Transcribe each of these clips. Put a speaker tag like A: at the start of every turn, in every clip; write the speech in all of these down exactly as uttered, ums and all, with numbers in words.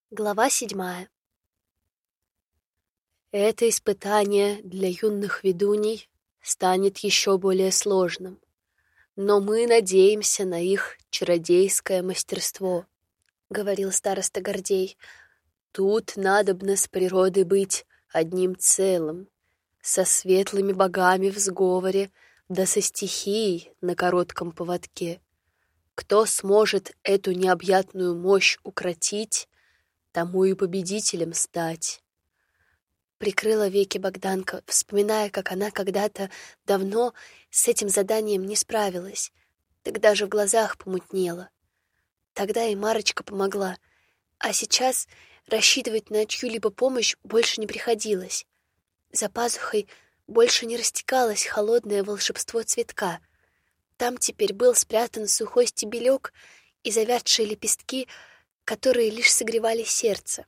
A: Глава седьмая. Это испытание для юных ведуней станет еще более сложным, но мы надеемся на их чародейское мастерство, — говорил староста Гордей. Тут надобно с природой быть одним целым, со светлыми богами в сговоре, да со стихией на коротком поводке. Кто сможет эту необъятную мощь укротить, тому и победителем стать. Прикрыла веки Богданка, вспоминая, как она когда-то давно с этим заданием не справилась. Так даже в глазах помутнело. Тогда и Марочка помогла, а сейчас рассчитывать на чью-либо помощь больше не приходилось. За пазухой больше не растекалось холодное волшебство цветка. Там теперь был спрятан сухой стебелек и завядшие лепестки, которые лишь согревали сердце.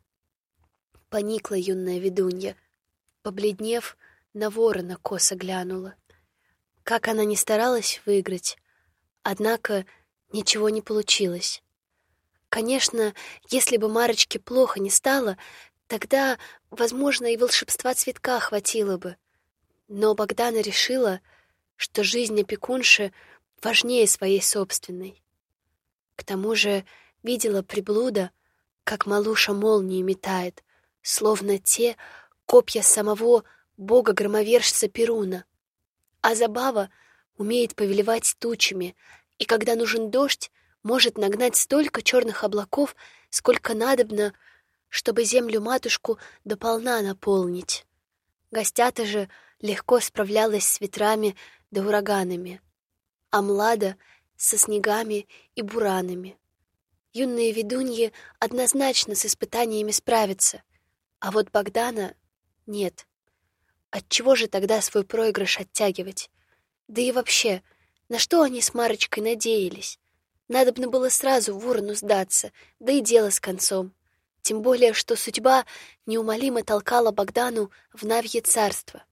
A: Поникла юная ведунья, побледнев, на ворона косо глянула. Как она ни старалась выиграть, однако ничего не получилось. Конечно, если бы Марочке плохо не стало, тогда, возможно, и волшебства цветка хватило бы. Но Богдана решила, что жизнь опекунши важнее своей собственной. К тому же видела приблуда, как малуша молнии метает, словно те копья самого бога-громовержца Перуна. А Забава умеет повелевать тучами, и когда нужен дождь, может нагнать столько черных облаков, сколько надобно, чтобы землю-матушку дополна наполнить. Гостята же легко справлялась с ветрами да ураганами, а Млада — со снегами и буранами. Юные ведуньи однозначно с испытаниями справятся, а вот Богдана — нет. Отчего же тогда свой проигрыш оттягивать? Да и вообще, на что они с Марочкой надеялись? Надобно было сразу ворону сдаться, да и дело с концом. Тем более, что судьба неумолимо толкала Богдану в Навье царство.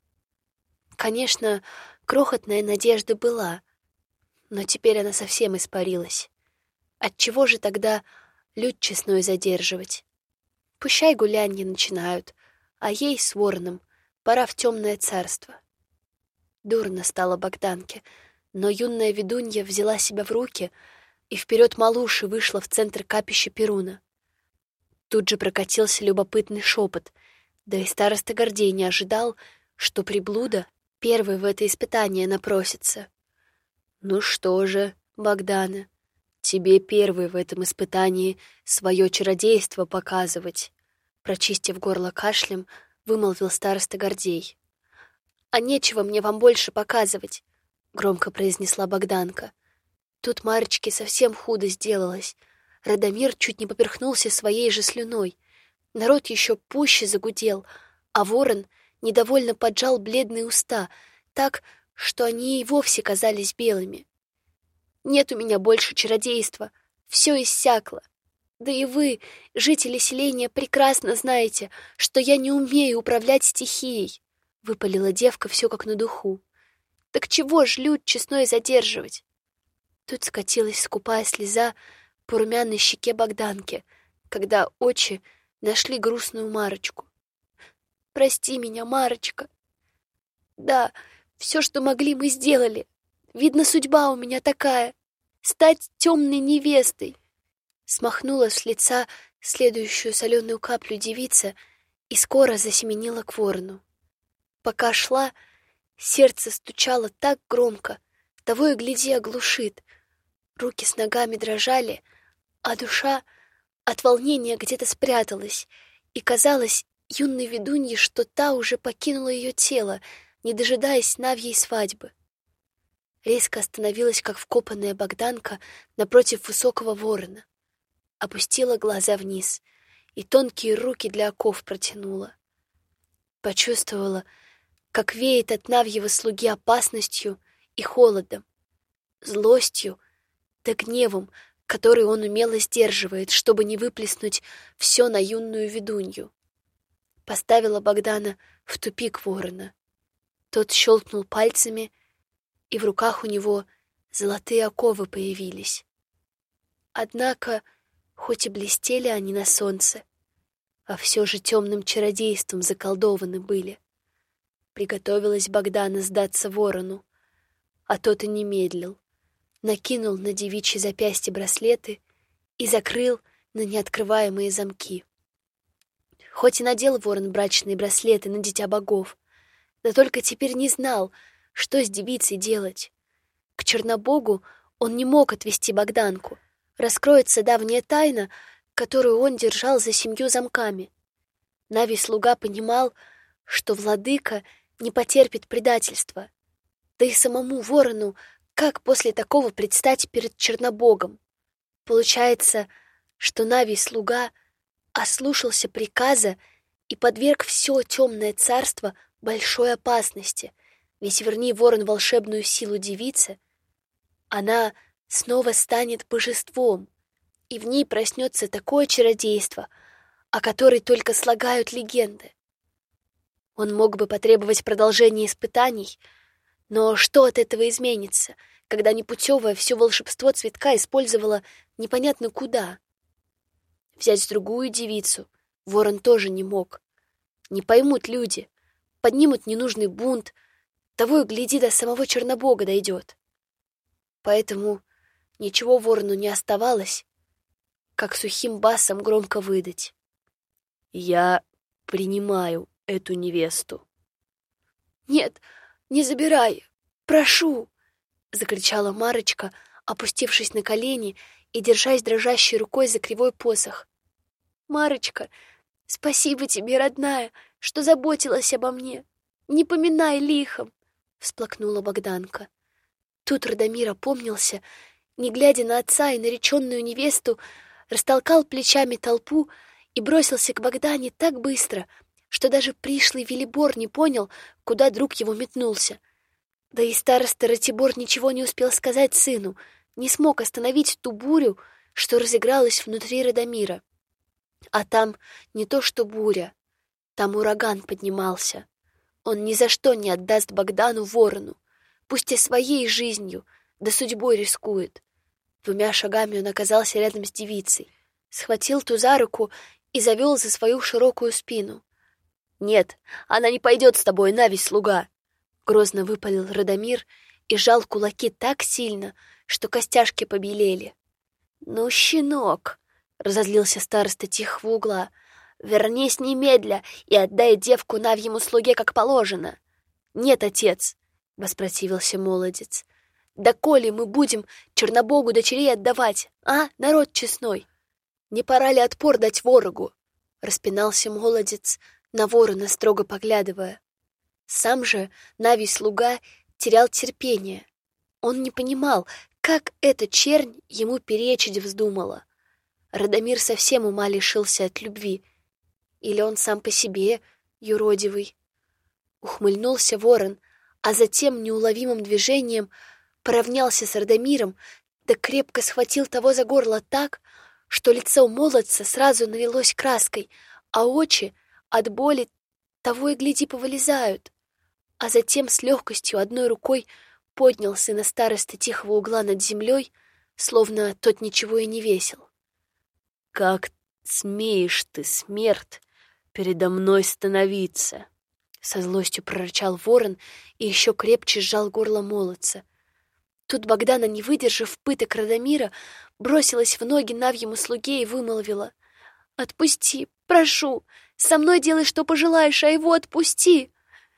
A: Конечно, крохотная надежда была, но теперь она совсем испарилась. Отчего же тогда люд честной задерживать? Пущай гулянья начинают, а ей с вороном пора в темное царство. Дурно стало Богданке, но юная ведунья взяла себя в руки и вперед малуши вышла в центр капища Перуна. Тут же прокатился любопытный шепот, да и староста Гордей не ожидал, что приблуда первый в это испытание напросится. Ну что же, Богдана, тебе первый в этом испытании свое чародейство показывать, прочистив горло кашлем, вымолвил староста Гордей. А нечего мне вам больше показывать, громко произнесла Богданка. Тут Марочке совсем худо сделалось. Радомир чуть не поперхнулся своей же слюной. Народ еще пуще загудел, а ворон недовольно поджал бледные уста, так, что они и вовсе казались белыми. Нет у меня больше чародейства, все иссякло. Да и вы, жители селения, прекрасно знаете, что я не умею управлять стихией, — выпалила девка все как на духу. Так чего ж люд честной задерживать? Тут скатилась скупая слеза по румяной щеке Богданки, когда очи нашли грустную Марочку. Прости меня, Марочка. Да, все, что могли, мы сделали. Видно, судьба у меня такая — стать темной невестой. Смахнула с лица следующую соленую каплю девица и скоро засеменила к ворону. Пока шла, сердце стучало так громко, того и гляди оглушит. Руки с ногами дрожали, а душа от волнения где-то спряталась, и казалось юной ведунье, что та уже покинула ее тело, не дожидаясь Навьей свадьбы. Резко остановилась, как вкопанная Богданка, напротив высокого ворона. Опустила глаза вниз и тонкие руки для оков протянула. Почувствовала, как веет от Навьего слуги опасностью и холодом, злостью да гневом, который он умело сдерживает, чтобы не выплеснуть все на юную ведунью. Поставила Богдана в тупик ворона. Тот щелкнул пальцами, и в руках у него золотые оковы появились. Однако, хоть и блестели они на солнце, а все же темным чародейством заколдованы были. Приготовилась Богдана сдаться ворону, а тот и не медлил. Накинул на девичьи запястья браслеты и закрыл на неоткрываемые замки. Хоть и надел ворон брачные браслеты на дитя богов, да только теперь не знал, что с девицей делать. К Чернобогу он не мог отвести Богданку. Раскроется давняя тайна, которую он держал за семью замками. Навий-слуга понимал, что владыка не потерпит предательства. Да и самому ворону, как после такого предстать перед Чернобогом? Получается, что Навий-слуга ослушался приказа и подверг все темное царство большой опасности. Ведь верни ворон волшебную силу девицы, она снова станет божеством, и в ней проснется такое чародейство, о которой только слагают легенды. Он мог бы потребовать продолжения испытаний, но что от этого изменится, когда непутевая все волшебство цветка использовала непонятно куда? Взять другую девицу ворон тоже не мог. Не поймут люди, поднимут ненужный бунт, того и гляди, до самого Чернобога дойдет. Поэтому ничего ворону не оставалось, как сухим басом громко выдать: «Я принимаю эту невесту». «Нет, не забирай, прошу!» — закричала Марочка, опустившись на колени и держась дрожащей рукой за кривой посох. «Марочка, спасибо тебе, родная, что заботилась обо мне. Не поминай лихом!» — всплакнула Богданка. Тут Радомир опомнился, не глядя на отца и нареченную невесту, растолкал плечами толпу и бросился к Богдане так быстро, что даже пришлый Велибор не понял, куда друг его метнулся. Да и староста Ратибор ничего не успел сказать сыну, не смог остановить ту бурю, что разыгралась внутри Радомира. А там не то что буря, там ураган поднимался. Он ни за что не отдаст Богдану ворону, пусть и своей жизнью, да судьбой рискует. Двумя шагами он оказался рядом с девицей, схватил ту за руку и завел за свою широкую спину. «Нет, она не пойдет с тобой, Навий-слуга!» Грозно выпалил Радомир и сжал кулаки так сильно, что костяшки побелели. «Ну, щенок!» — разозлился староста тихого угла. «Вернись немедля и отдай девку Навьему слуге, как положено!» «Нет, отец!» — воспротивился молодец. «Да коли мы будем Чернобогу дочерей отдавать, а, народ честной? Не пора ли отпор дать ворогу?» — распинался молодец, на ворона строго поглядывая. Сам же Навий-слуга терял терпение. Он не понимал, как эта чернь ему перечить вздумала. Радомир совсем ума лишился от любви. Или он сам по себе юродивый? Ухмыльнулся ворон, а затем неуловимым движением поравнялся с Радомиром, да крепко схватил того за горло так, что лицо молодца сразу налилось краской, а очи от боли того и гляди повылезают. А затем с легкостью одной рукой поднял сына старосты тихого угла над землей, словно тот ничего и не весил. «Как смеешь ты, смерть, передо мной становиться!» Со злостью прорычал ворон и еще крепче сжал горло молодца. Тут Богдана, не выдержав пыток Радомира, бросилась в ноги Навьему слуге и вымолвила: «Отпусти, прошу, со мной делай, что пожелаешь, а его отпусти!»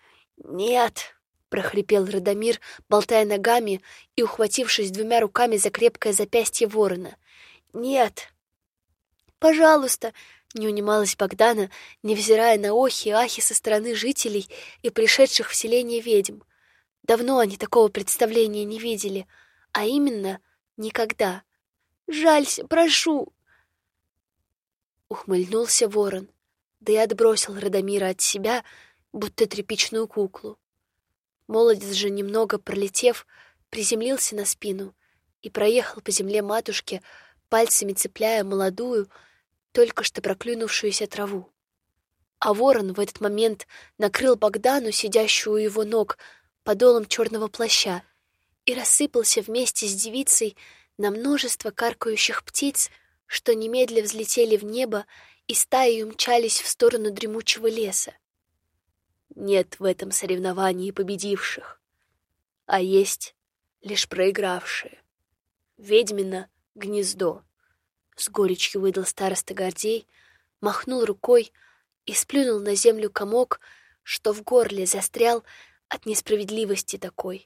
A: «Нет!» — прохрипел Радомир, болтая ногами и ухватившись двумя руками за крепкое запястье ворона. «Нет!» «Пожалуйста!» — не унималась Богдана, невзирая на охи и ахи со стороны жителей и пришедших в селение ведьм. Давно они такого представления не видели, а именно никогда. «Жалься, прошу!» Ухмыльнулся ворон, да и отбросил Радомира от себя, будто тряпичную куклу. Молодец же, немного пролетев, приземлился на спину и проехал по земле матушки, пальцами цепляя молодую, только что проклюнувшуюся траву. А ворон в этот момент накрыл Богдану, сидящую у его ног, подолом черного плаща, и рассыпался вместе с девицей на множество каркающих птиц, что немедля взлетели в небо и стаей умчались в сторону дремучего леса. Нет в этом соревновании победивших, а есть лишь проигравшие. Ведьмино гнездо, — с горечью выдал староста Гордей, махнул рукой и сплюнул на землю комок, что в горле застрял от несправедливости такой.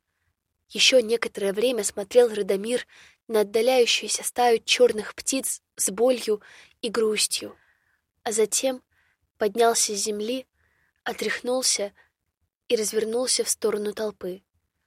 A: Еще некоторое время смотрел Радомир на отдаляющуюся стаю черных птиц с болью и грустью, а затем поднялся с земли, отряхнулся и развернулся в сторону толпы.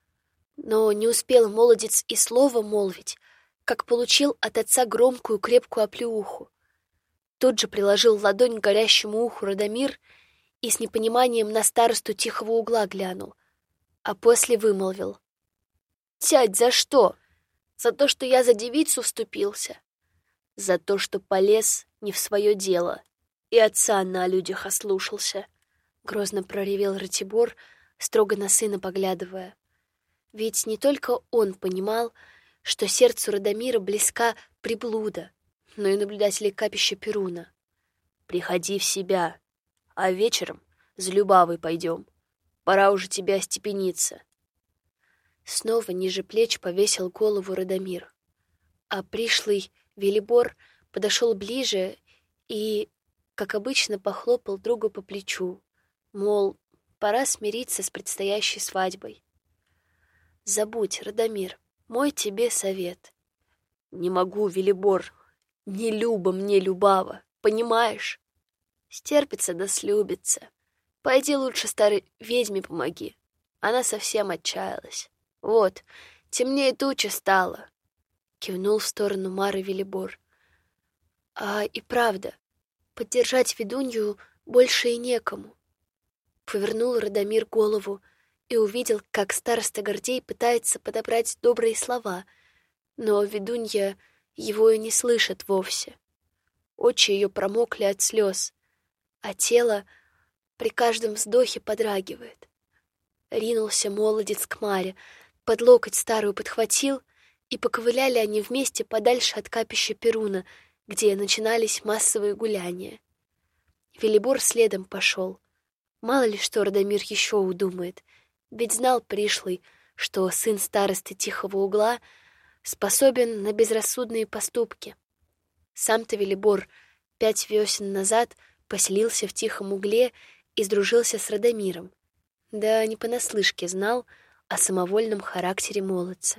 A: Но не успел молодец и слова молвить, как получил от отца громкую крепкую оплеуху. Тут же приложил ладонь к горящему уху Радомир и с непониманием на старосту тихого угла глянул, а после вымолвил: «Тядь, за что? За то, что я за девицу вступился? За то, что полез не в свое дело и отца на людях ослушался», — грозно проревел Ратибор, строго на сына поглядывая. Ведь не только он понимал, что сердцу Радомира близка приблуда, но и наблюдатели капища Перуна. «Приходи в себя, а вечером с Любавой пойдем. Пора уже тебе остепениться». Снова ниже плеч повесил голову Радомир, а пришлый Велибор подошел ближе и, как обычно, похлопал другу по плечу, мол, пора смириться с предстоящей свадьбой. «Забудь, Радомир, мой тебе совет». «Не могу, Велибор, не люба мне Любава, понимаешь? Стерпится да слюбится. Пойди лучше старой ведьме помоги, она совсем отчаялась. Вот, темнее тучи стало», — кивнул в сторону Мары Велибор. «А и правда, поддержать ведунью больше и некому». Повернул Радомир голову и увидел, как староста Гордей пытается подобрать добрые слова, но ведунья его и не слышит вовсе. Очи ее промокли от слез, а тело при каждом вздохе подрагивает. Ринулся молодец к Маре, под локоть старую подхватил, и поковыляли они вместе подальше от капища Перуна, где начинались массовые гуляния. Велибор следом пошел. Мало ли что Радомир еще удумает, ведь знал пришлый, что сын старосты Тихого угла способен на безрассудные поступки. Сам-то Велибор пять весен назад поселился в Тихом угле и сдружился с Радомиром, да не понаслышке знал о самовольном характере молодца.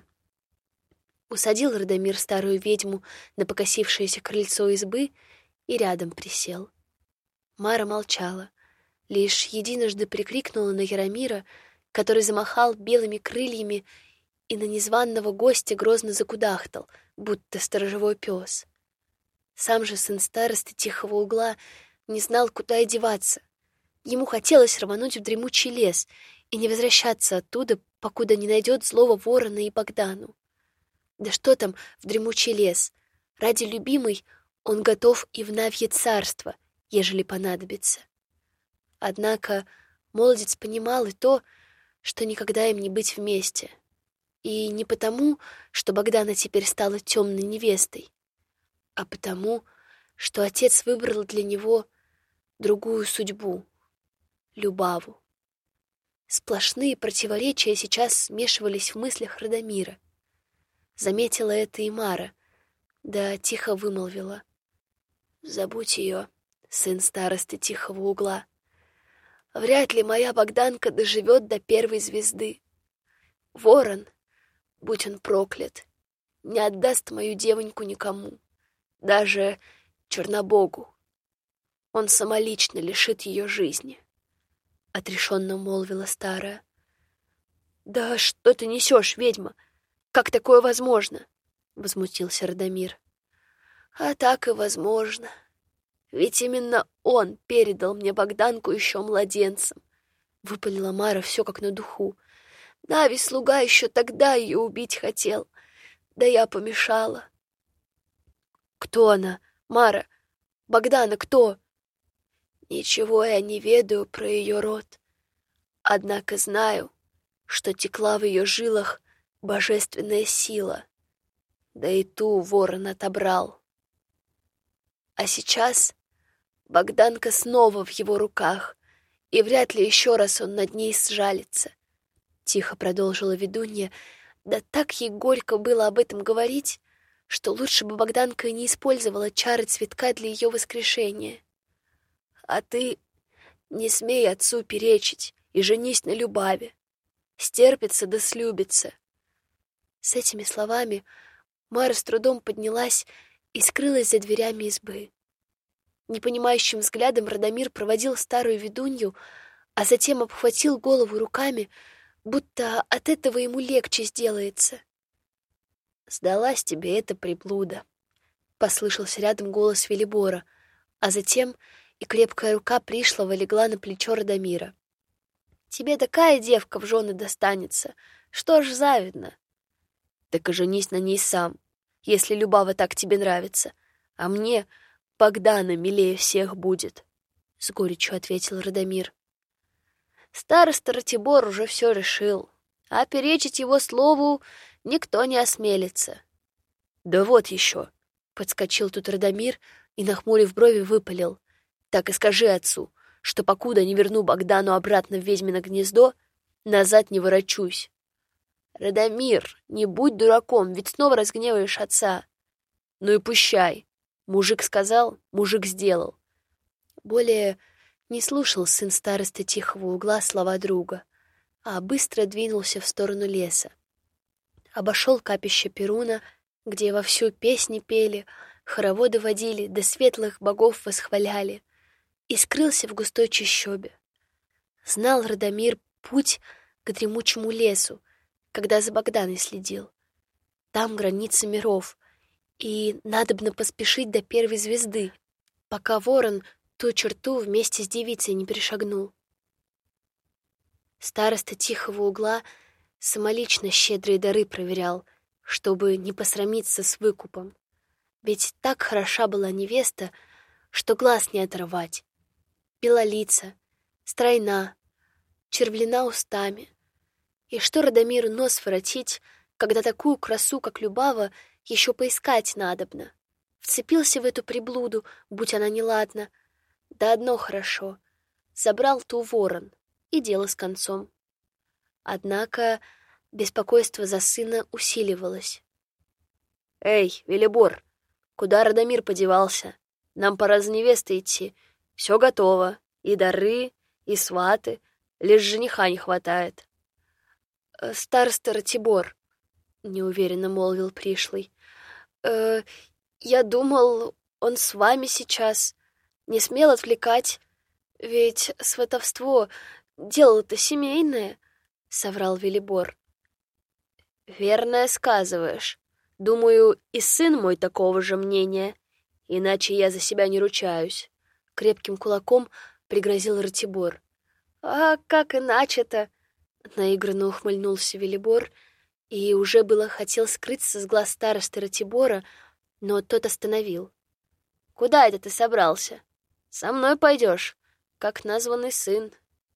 A: Усадил Радомир старую ведьму на покосившееся крыльцо избы и рядом присел. Мара молчала, лишь единожды прикрикнула на Яромира, который замахал белыми крыльями и на незваного гостя грозно закудахтал, будто сторожевой пес. Сам же сын старосты Тихого угла не знал, куда и деваться. Ему хотелось рвануть в дремучий лес и не возвращаться оттуда, покуда не найдет злого ворона и Богдану. Да что там в дремучий лес? Ради любимой он готов и в Навье царство, ежели понадобится. Однако молодец понимал и то, что никогда им не быть вместе. И не потому, что Богдана теперь стала темной невестой, а потому, что отец выбрал для него другую судьбу — Любаву. Сплошные противоречия сейчас смешивались в мыслях Радомира. Заметила это и Мара, да тихо вымолвила: «Забудь ее, сын старосты Тихого угла. Вряд ли моя Богданка доживет до первой звезды. Ворон, будь он проклят, не отдаст мою девоньку никому, даже Чернобогу. Он самолично лишит ее жизни», — отрешенно молвила старая. «Да что ты несешь, ведьма? Как такое возможно?» — возмутился Радомир. «А так и возможно. Ведь именно он передал мне Богданку еще младенцем», — выпалила Мара все как на духу. «Нави слуга еще тогда ее убить хотел, да я помешала». «Кто она? Мара? Богдана кто?» «Ничего я не ведаю про ее род. Однако знаю, что текла в ее жилах божественная сила, да и ту ворон отобрал. А сейчас Богданка снова в его руках, и вряд ли еще раз он над ней сжалится. Тихо продолжила ведунья, да так ей горько было об этом говорить, что лучше бы Богданка и не использовала чары цветка для ее воскрешения. А ты не смей отцу перечить и женись на Любави. Стерпится да слюбится. С этими словами Мара с трудом поднялась и скрылась за дверями избы. Непонимающим взглядом Радомир проводил старую ведунью, а затем обхватил голову руками, будто от этого ему легче сделается. «Сдалась тебе эта приблуда», — послышался рядом голос Велибора, а затем и крепкая рука пришлого легла на плечо Радомира. «Тебе такая девка в жены достанется, что ж завидно. Так и женись на ней сам, если Любава так тебе нравится, а мне Богдана милее всех будет», — с горечью ответил Радомир. Староста Ратибор уже все решил, а перечить его слову никто не осмелится. «Да вот еще», — подскочил тут Радомир и, нахмурив брови, выпалил. «Так и скажи отцу, что покуда не верну Богдану обратно в ведьмино гнездо, назад не ворочусь». «Радомир, не будь дураком, ведь снова разгневаешь отца». «Ну и пущай. Мужик сказал, мужик сделал». Более не слушал сын старосты тихого угла слова друга, а быстро двинулся в сторону леса. Обошел капище Перуна, где вовсю песни пели, хороводы водили, да светлых богов восхваляли, и скрылся в густой чащобе. Знал Радомир путь к дремучему лесу, когда за Богданой следил. Там граница миров, и надобно поспешить до первой звезды, пока ворон ту черту вместе с девицей не перешагнул. Староста тихого угла самолично щедрые дары проверял, чтобы не посрамиться с выкупом. Ведь так хороша была невеста, что глаз не оторвать. Белолица, стройна, червлена устами. И что Радомиру нос воротить, когда такую красу, как Любава, еще поискать надобно? Вцепился в эту приблуду, будь она неладна. Да одно хорошо — забрал ту ворон, и дело с концом. Однако беспокойство за сына усиливалось. «Эй, Велибор, куда Радомир подевался? Нам пора за невестой идти. Все готово, и дары, и сваты, лишь жениха не хватает». «Староста Ратибор», — неуверенно молвил пришлый, э, — «я думал, он с вами сейчас, не смел отвлекать, ведь сватовство — дело-то семейное», — соврал Велибор. «Верно сказываешь. Думаю, и сын мой такого же мнения, иначе я за себя не ручаюсь», — крепким кулаком пригрозил Ратибор. «А как иначе-то?» — наигранно ухмыльнулся Велибор и уже было хотел скрыться с глаз старосты Ратибора, но тот остановил. «Куда это ты собрался? Со мной пойдешь, как названный сын.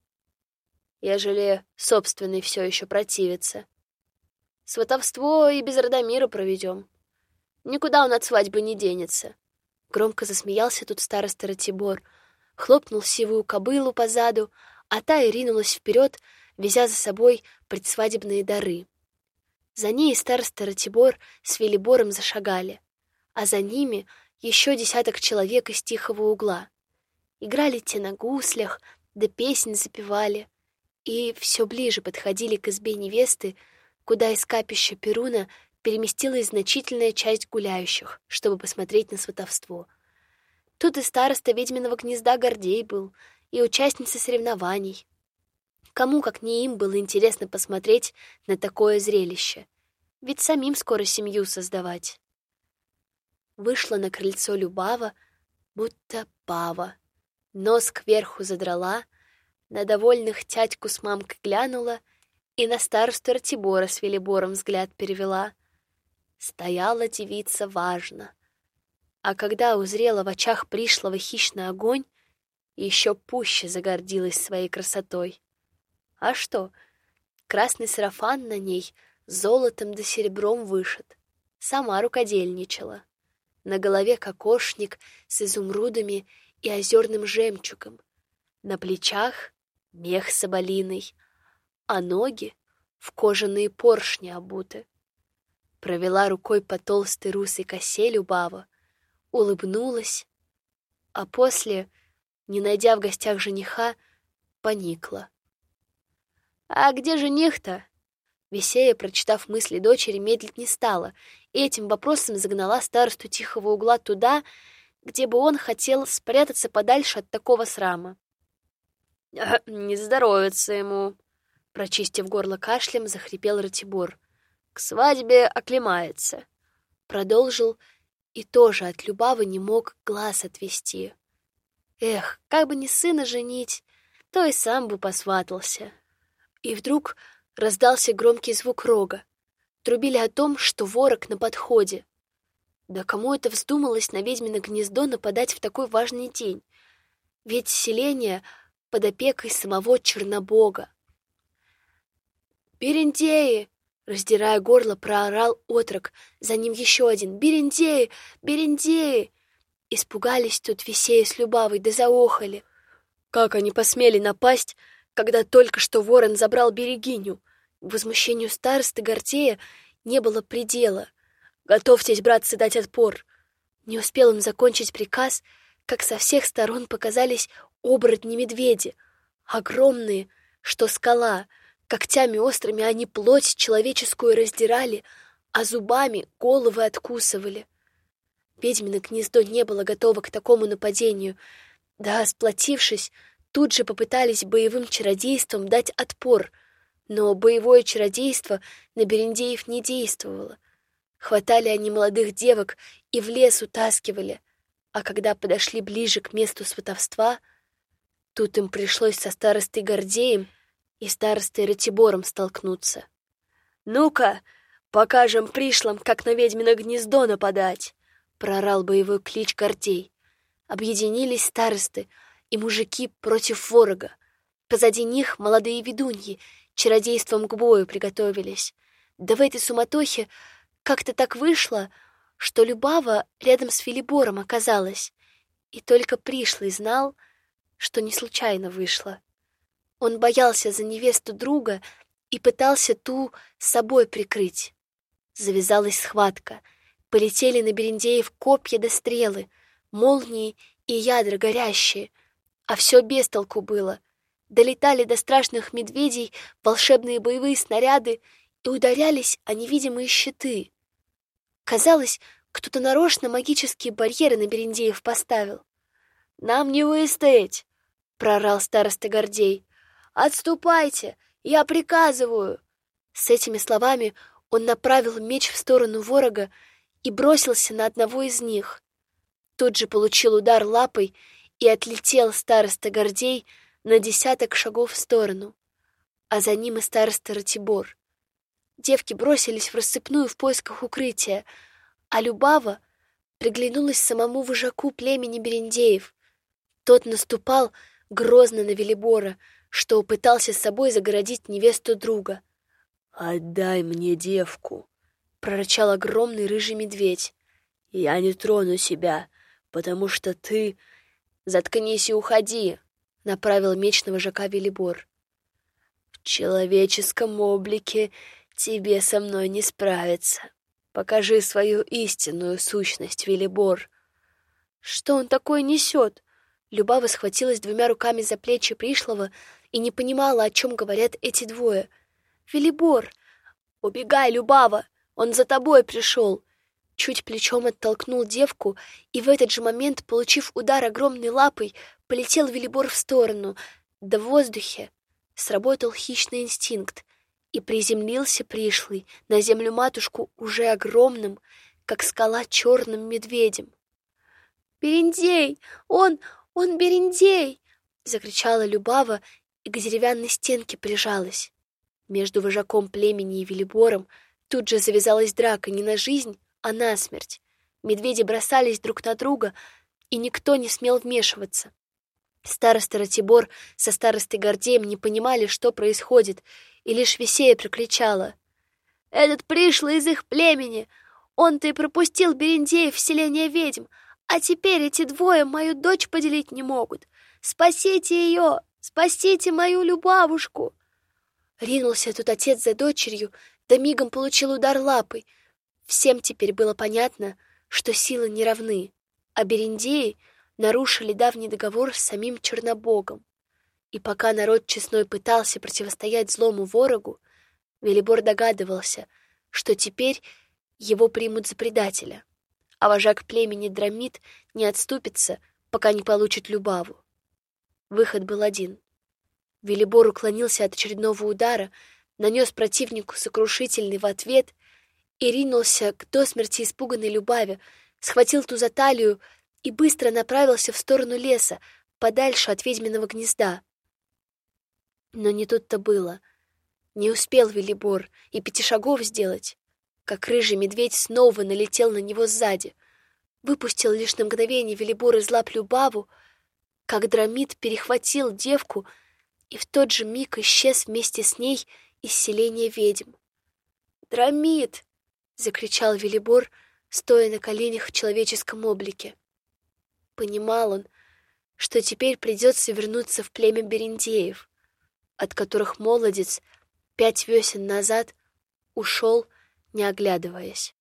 A: Ежели собственный все еще противится. Сватовство и без Радомира проведем. Никуда он от свадьбы не денется». Громко засмеялся тут староста Ратибор, хлопнул сивую кобылу по заду, а та и ринулась вперед, везя за собой предсвадебные дары. За ней староста Ратибор с Велибором зашагали, а за ними еще десяток человек из тихого угла. Играли те на гуслях, да песни запевали, и все ближе подходили к избе невесты, куда из капища Перуна переместилась значительная часть гуляющих, чтобы посмотреть на сватовство. Тут и староста ведьминого гнезда Гордей был, и участницы соревнований. Кому, как не им, было интересно посмотреть на такое зрелище, ведь самим скоро семью создавать. Вышла на крыльцо Любава, будто пава, нос кверху задрала, на довольных тятьку с мамкой глянула и на старосту Ратибора с Велибором взгляд перевела. Стояла девица важно, а когда узрела в очах пришлого хищный огонь, еще пуще загордилась своей красотой. А что? Красный сарафан на ней золотом да серебром вышит. Сама рукодельничала. На голове кокошник с изумрудами и озерным жемчугом. На плечах мех соболиный, а ноги в кожаные поршни обуты. Провела рукой по толстой русой косе Любава, улыбнулась, а после, не найдя в гостях жениха, поникла. «А где жених-то?» Весея, прочитав мысли дочери, медлить не стала, и этим вопросом загнала старосту тихого угла туда, где бы он хотел спрятаться подальше от такого срама. «Не здоровится ему», — прочистив горло кашлем, захрипел Ратибор. «К свадьбе оклемается», — продолжил, и тоже от Любавы не мог глаз отвести. Эх, как бы не сына женить, то и сам бы посватался. И вдруг раздался громкий звук рога. Трубили о том, что ворог на подходе. Да кому это вздумалось на ведьмино гнездо нападать в такой важный день? Ведь селение под опекой самого Чернобога. «Берендеи!» — раздирая горло, проорал отрок. За ним еще один. «Берендеи! Берендеи!» Испугались тут Весея с Любавой, да заохали. Как они посмели напасть, когда только что ворон забрал берегиню? К возмущению старосты Гордея не было предела. «Готовьтесь, братцы, дать отпор!» Не успел он закончить приказ, как со всех сторон показались оборотни-медведи, огромные, что скала. Когтями острыми они плоть человеческую раздирали, а зубами головы откусывали. Ведьмино гнездо не было готово к такому нападению. Да, сплотившись, тут же попытались боевым чародейством дать отпор, но боевое чародейство на берендеев не действовало. Хватали они молодых девок и в лес утаскивали, а когда подошли ближе к месту сватовства, тут им пришлось со старостой Гордеем и старостой Ратибором столкнуться. «Ну-ка, покажем пришлым, как на ведьмино гнездо нападать!» — проорал боевой клич Гордей. Объединились старосты и мужики против ворога. Позади них молодые ведуньи чародейством к бою приготовились. Да в этой суматохе как-то так вышло, что Любава рядом с Филибором оказалась, и только пришлый знал, что не случайно вышло. Он боялся за невесту друга и пытался ту с собой прикрыть. Завязалась схватка. Полетели на берендеев копья да стрелы, молнии и ядра горящие. А все без толку было. Долетали до страшных медведей волшебные боевые снаряды и ударялись о невидимые щиты. Казалось, кто-то нарочно магические барьеры на берендеев поставил. «Нам не выстоять!» — проорал староста Гордей. «Отступайте! Я приказываю!» С этими словами он направил меч в сторону ворога и бросился на одного из них. Тут же получил удар лапой и отлетел староста Гордей на десяток шагов в сторону, а за ним и староста Ратибор. Девки бросились в рассыпную в поисках укрытия, а Любава приглянулась самому вожаку племени берендеев. Тот наступал грозно на Велибора, что пытался с собой загородить невесту друга. «Отдай мне девку!» — прорычал огромный рыжий медведь. «Я не трону себя, потому что ты...» «Заткнись и уходи!» — направил меч на вожака Велибор. «В человеческом облике тебе со мной не справиться. Покажи свою истинную сущность, Велибор». «Что он такое несет?» Любава схватилась двумя руками за плечи пришлого и не понимала, о чем говорят эти двое. «Велибор! Убегай, Любава! Он за тобой пришел!» Чуть плечом оттолкнул девку, и в этот же момент, получив удар огромной лапой, полетел Велибор в сторону. Да в воздухе сработал хищный инстинкт, и приземлился пришлый на землю-матушку уже огромным, как скала, черным медведем. «Берендей! Он... он Берендей!» — закричала Любава и к деревянной стенке прижалась. Между вожаком племени и Велибором тут же завязалась драка не на жизнь, а на смерть. Медведи бросались друг на друга, и никто не смел вмешиваться. Староста Ратибор со старостой Гордеем не понимали, что происходит, и лишь Весея прокричала: «Этот пришлый из их племени! Он-то и пропустил берендеев в селение ведьм, А теперь эти двое мою дочь поделить не могут. Спасите ее! Спасите мою Любавушку!» Ринулся тут отец за дочерью, да мигом получил удар лапой. Всем теперь было понятно, что силы не равны, а берендеи нарушили давний договор с самим Чернобогом. И пока народ честной пытался противостоять злому ворогу, Велибор догадывался, что теперь его примут за предателя, а вожак племени Драмит не отступится, пока не получит Любаву. Выход был один. Велибор уклонился от очередного удара, нанес противнику сокрушительный в ответ и ринулся к до смерти испуганной Любаве, схватил ту за талию и быстро направился в сторону леса, подальше от ведьминого гнезда. Но не тут-то было. Не успел Велибор и пяти шагов сделать, как рыжий медведь снова налетел на него сзади. Выпустил лишь на мгновение Велибор из лап Любаву, как Драмит перехватил девку и в тот же миг исчез вместе с ней из селения ведьм. «Драмит!» — закричал Велибор, стоя на коленях в человеческом облике. Понимал он, что теперь придется вернуться в племя берендеев, от которых молодец пять весен назад ушел, не оглядываясь.